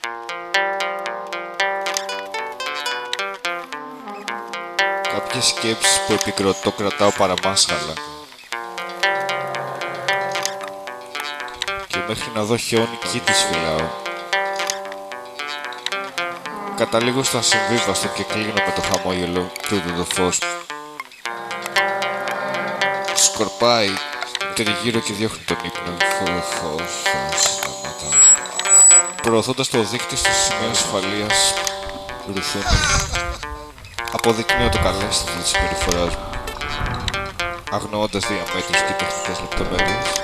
Κάποιες σκέψεις που επικροτώ κρατάω παραμάσχαλα. Και μέχρι να δω χιόνι κι τις φυλάω. Καταλήγω στο ασυμβίβαστο και κλείνω με το χαμόγελο τούτο το φως. Σκορπάει τριγύρω και διώχνει τον ύπνο. Φως, σταματά. Προωθώντας το δίκτυο στο σημείο ασφαλείας, ρουθούν. Αποδεικνύω το καλέσθητο της συμπεριφοράς μου, αγνοώντας διαμέτρους και τεχνικές λεπτομέρειες.